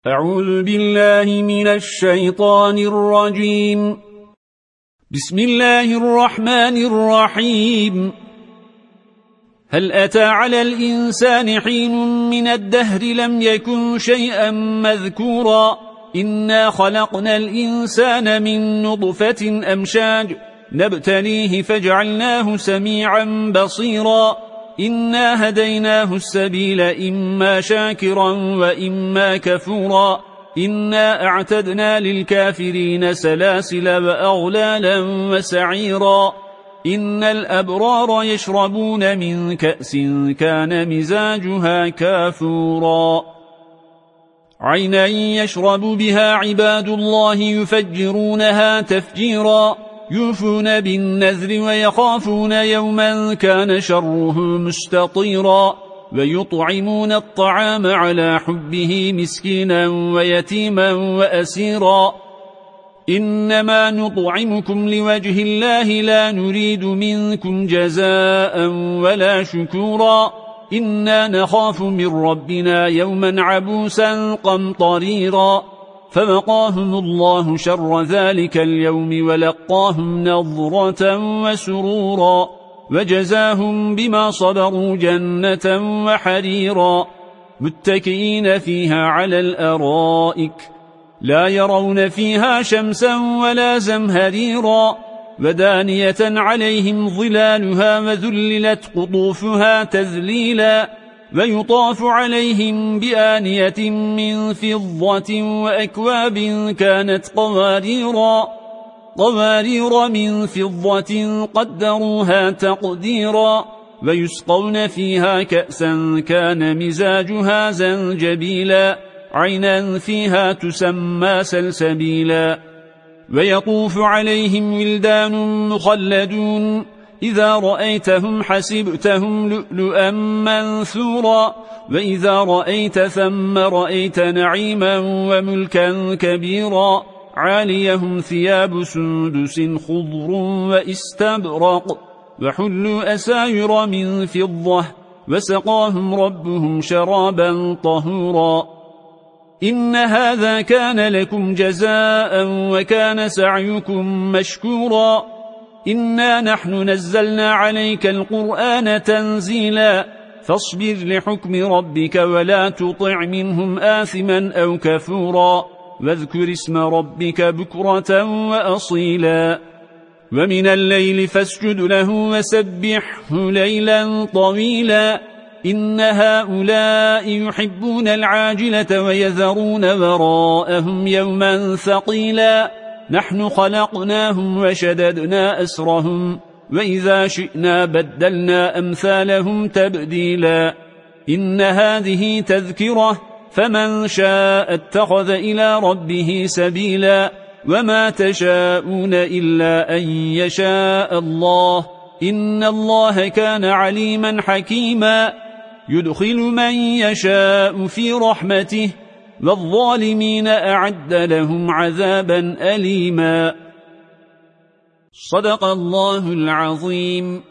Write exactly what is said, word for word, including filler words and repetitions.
أعوذ بالله من الشيطان الرجيم. بسم الله الرحمن الرحيم. هل أتى على الإنسان حين من الدهر لم يكن شيئا مذكورا إنا خلقنا الإنسان من نطفة أمشاج نبتليه فجعلناه سميعا بصيرا إنا هديناه السبيل إما شاكرا وإما كفورا إنا أعتدنا للكافرين سلاسل وأغلالا وسعيرا إن الأبرار يشربون من كأس كان مزاجها كافورا عينا يشرب بها عباد الله يفجرونها تفجيرا يوفون بالنذر ويخافون يوما كان شره مستطيرا ويطعمون الطعام على حبه مسكينا ويتيما وأسيرا إنما نطعمكم لوجه الله لا نريد منكم جزاء ولا شكورا إنا نخاف من ربنا يوما عبوسا قمطريرا فوقاهم الله شر ذلك اليوم ولقاهم نظرة وسرورا وجزاهم بما صبروا جنة وحريرا متكئين فيها على الأرائك لا يرون فيها شمسا ولا زمهريرا ودانية عليهم ظلالها وذللت قطوفها تذليلا ويطاف عليهم بآنية من فضة وأكواب كانت قواريرا قوارير من فضة قدروها تقديرا ويسقون فيها كأسا كان مزاجها زنجبيلا عينا فيها تسمى سلسبيلا ويطوف عليهم ولدان مخلدون إذا رأيتهم حسبتهم لؤلؤا منثورا وإذا رأيت ثم رأيت نعيما وملكا كبيرا عاليهم ثياب سندس خضر وإستبرق وحلوا أساير من فضة وسقاهم ربهم شرابا طهورا إن هذا كان لكم جزاء وكان سعيكم مشكورا إنا نحن نزلنا عليك القرآن تنزيلا فاصبر لحكم ربك ولا تطع منهم آثما أو كفورا واذكر اسم ربك بكرة وأصيلا ومن الليل فاسجد له وسبحه ليلا طويلا إن هؤلاء يحبون العاجلة ويذرون وراءهم يوما ثقيلا نحن خلقناهم وشددنا أسرهم وإذا شئنا بدلنا أمثالهم تبديلا إن هذه تذكرة فمن شاء اتخذ إلى ربه سبيلا وما تشاءون إلا أن يشاء الله إن الله كان عليما حكيما يدخل من يشاء في رحمته والظالمين أعد لهم عذابا أليما صدق الله العظيم.